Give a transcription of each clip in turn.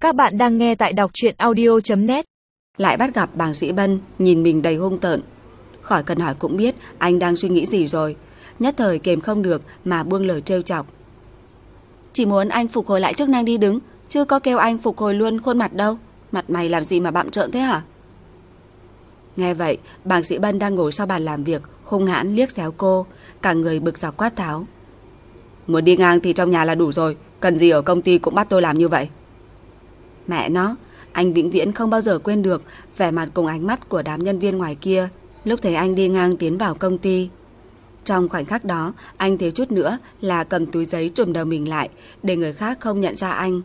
Các bạn đang nghe tại đọc truyện audio.net. Lại bắt gặp bàng sĩ Bân nhìn mình đầy hung tợn. Khỏi cần hỏi cũng biết anh đang suy nghĩ gì rồi. Nhất thời kềm không được mà buông lời trêu chọc. Chỉ muốn anh phục hồi lại chức năng đi đứng, chứ có kêu anh phục hồi luôn khuôn mặt đâu. Mặt mày làm gì mà bặm trợn thế hả? Nghe vậy, bàng sĩ Bân đang ngồi sau bàn làm việc hung hãn liếc xéo cô, cả người bực dọc quát tháo. Muốn đi ngang thì trong nhà là đủ rồi, cần gì ở công ty cũng bắt tôi làm như vậy. Mẹ nó, anh vĩnh viễn không bao giờ quên được vẻ mặt cùng ánh mắt của đám nhân viên ngoài kia lúc thấy anh đi ngang tiến vào công ty. Trong khoảnh khắc đó, anh thiếu chút nữa là cầm túi giấy trùm đầu mình lại để người khác không nhận ra anh.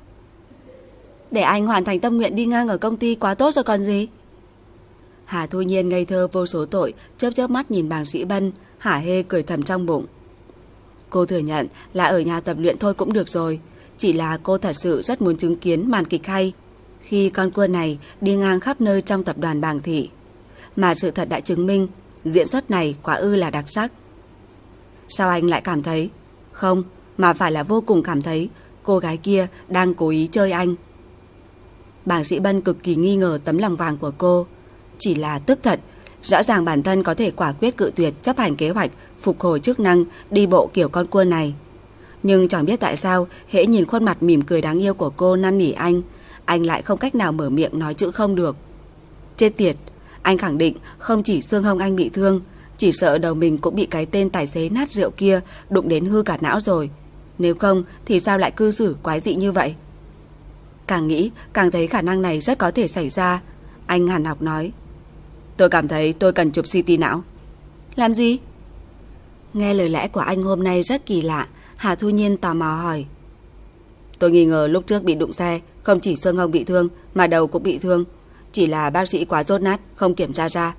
Để anh hoàn thành tâm nguyện đi ngang ở công ty quá tốt rồi còn gì. Hà Thu Nhiên ngây thơ vô số tội, chớp chớp mắt nhìn bàng sĩ Bân, hả hê cười thầm trong bụng. Cô thừa nhận là ở nhà tập luyện thôi cũng được rồi, chỉ là cô thật sự rất muốn chứng kiến màn kịch hay khi con cua này đi ngang khắp nơi trong tập đoàn Bàng Thị. Mà sự thật đã chứng minh diễn xuất này quả ư là đặc sắc. Sao anh lại cảm thấy, không, mà phải là vô cùng cảm thấy cô gái kia đang cố ý chơi anh. Bàng sĩ Bân cực kỳ nghi ngờ tấm lòng vàng của cô. Chỉ là tức thật, rõ ràng bản thân có thể quả quyết cự tuyệt chấp hành kế hoạch phục hồi chức năng đi bộ kiểu con cua này. Nhưng chẳng biết tại sao hễ nhìn khuôn mặt mỉm cười đáng yêu của cô năn nỉ anh lại không cách nào mở miệng nói chữ không được. Chết tiệt, anh khẳng định không chỉ xương hông anh bị thương, chỉ sợ đầu mình cũng bị cái tên tài xế nát rượu kia đụng đến hư cả não rồi. Nếu không thì sao lại cư xử quái dị như vậy? Càng nghĩ càng thấy khả năng này rất có thể xảy ra. Anh hàn học nói, tôi cảm thấy tôi cần chụp CT não. Làm gì? Nghe lời lẽ của anh hôm nay rất kỳ lạ, Hà Thu Nhiên tò mò hỏi. Tôi nghi ngờ lúc trước bị đụng xe, không chỉ xương hông bị thương mà đầu cũng bị thương. Chỉ là bác sĩ quá dốt nát, không kiểm tra ra.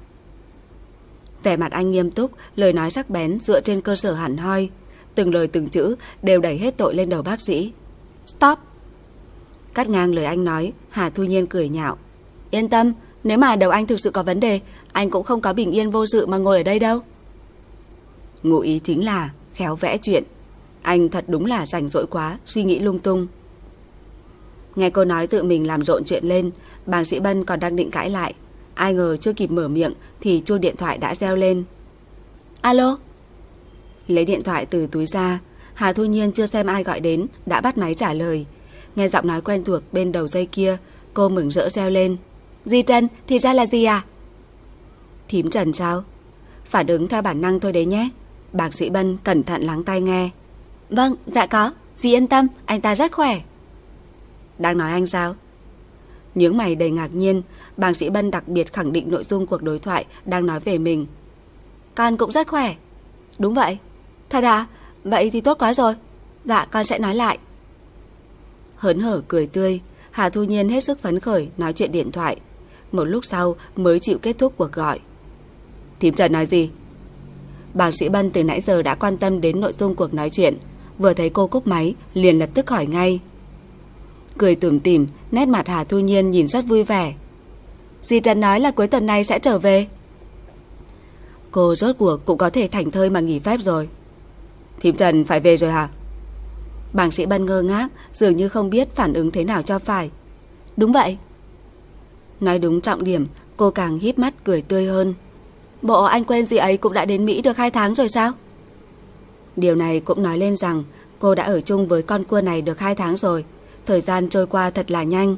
Vẻ mặt anh nghiêm túc, lời nói sắc bén dựa trên cơ sở hẳn hoi. Từng lời từng chữ đều đẩy hết tội lên đầu bác sĩ. Stop! Cắt ngang lời anh nói, Hà Thu Nhiên cười nhạo. Yên tâm, nếu mà đầu anh thực sự có vấn đề, anh cũng không có bình yên vô sự mà ngồi ở đây đâu. Ngụ ý chính là khéo vẽ chuyện. Anh thật đúng là rảnh rỗi quá, suy nghĩ lung tung. Nghe cô nói tự mình làm rộn chuyện lên, bàng sĩ Bân còn đang định cãi lại. Ai ngờ chưa kịp mở miệng thì chuông điện thoại đã reo lên. Alo? Lấy điện thoại từ túi ra, Hà Thu Nhiên chưa xem ai gọi đến đã bắt máy trả lời. Nghe giọng nói quen thuộc bên đầu dây kia, cô mừng rỡ reo lên. Dì Trần, thì ra là gì à? Thím Trần sao? Phản ứng theo bản năng thôi đấy nhé. Bác sĩ Bân cẩn thận lắng tai nghe. Vâng, dạ có, dì yên tâm, anh ta rất khỏe. Đang nói anh sao? Nhướng mày đầy ngạc nhiên, bác sĩ Bân đặc biệt khẳng định nội dung cuộc đối thoại đang nói về mình. Con cũng rất khỏe. Đúng vậy. Thật à? Vậy thì tốt quá rồi. Dạ, con sẽ nói lại. Hớn hở cười tươi, Hà Thu Nhiên hết sức phấn khởi nói chuyện điện thoại. Một lúc sau mới chịu kết thúc cuộc gọi. Thím Trần nói gì? Bác sĩ Bân từ nãy giờ đã quan tâm đến nội dung cuộc nói chuyện, vừa thấy cô cúp máy liền lập tức hỏi ngay. Cười tủm tỉm, nét mặt Hà Thu Nhiên nhìn rất vui vẻ. Dì Trần nói là cuối tuần này sẽ trở về. Cô rốt cuộc cũng có thể thảnh thơi mà nghỉ phép rồi. Thím Trần phải về rồi hả? Bác sĩ Bân ngơ ngác, dường như không biết phản ứng thế nào cho phải. Đúng vậy. Nói đúng trọng điểm, cô càng híp mắt cười tươi hơn. Bộ anh quên dì ấy cũng đã đến Mỹ được 2 tháng rồi sao? Điều này cũng nói lên rằng cô đã ở chung với con cua này được 2 tháng rồi. Thời gian trôi qua thật là nhanh.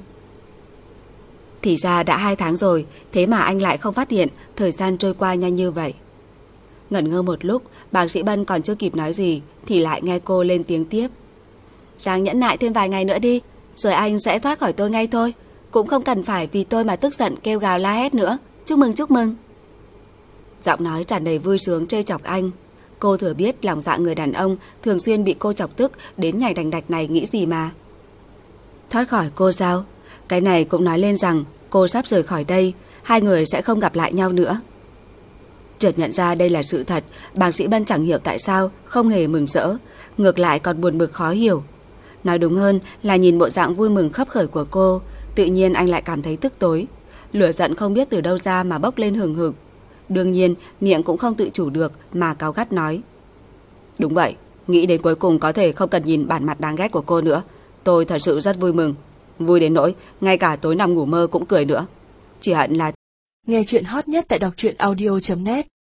Thì ra đã 2 tháng rồi, thế mà anh lại không phát hiện thời gian trôi qua nhanh như vậy. Ngẩn ngơ một lúc, bác sĩ Bân còn chưa kịp nói gì thì lại nghe cô lên tiếng tiếp. Giang nhẫn nại thêm vài ngày nữa đi, rồi anh sẽ thoát khỏi tôi ngay thôi. Cũng không cần phải vì tôi mà tức giận kêu gào la hét nữa. Chúc mừng, chúc mừng. Giọng nói tràn đầy vui sướng trêu chọc anh. Cô thừa biết lòng dạ người đàn ông thường xuyên bị cô chọc tức đến nhảy đành đạch này nghĩ gì mà. Thoát khỏi cô sao? Cái này cũng nói lên rằng cô sắp rời khỏi đây, hai người sẽ không gặp lại nhau nữa. Chợt nhận ra đây là sự thật, bác sĩ Bân chẳng hiểu tại sao không hề mừng rỡ, ngược lại còn buồn bực khó hiểu. Nói đúng hơn là nhìn bộ dạng vui mừng khấp khởi của cô, tự nhiên anh lại cảm thấy tức tối. Lửa giận không biết từ đâu ra mà bốc lên hừng hực. Đương nhiên miệng cũng không tự chủ được mà cáu gắt nói. Đúng vậy, nghĩ đến cuối cùng có thể không cần nhìn bản mặt đáng ghét của cô nữa. Tôi thật sự rất vui mừng. Vui đến nỗi ngay cả tối nằm ngủ mơ cũng cười nữa. Chỉ hận là nghe chuyện hot nhất tại đọc truyện audio.net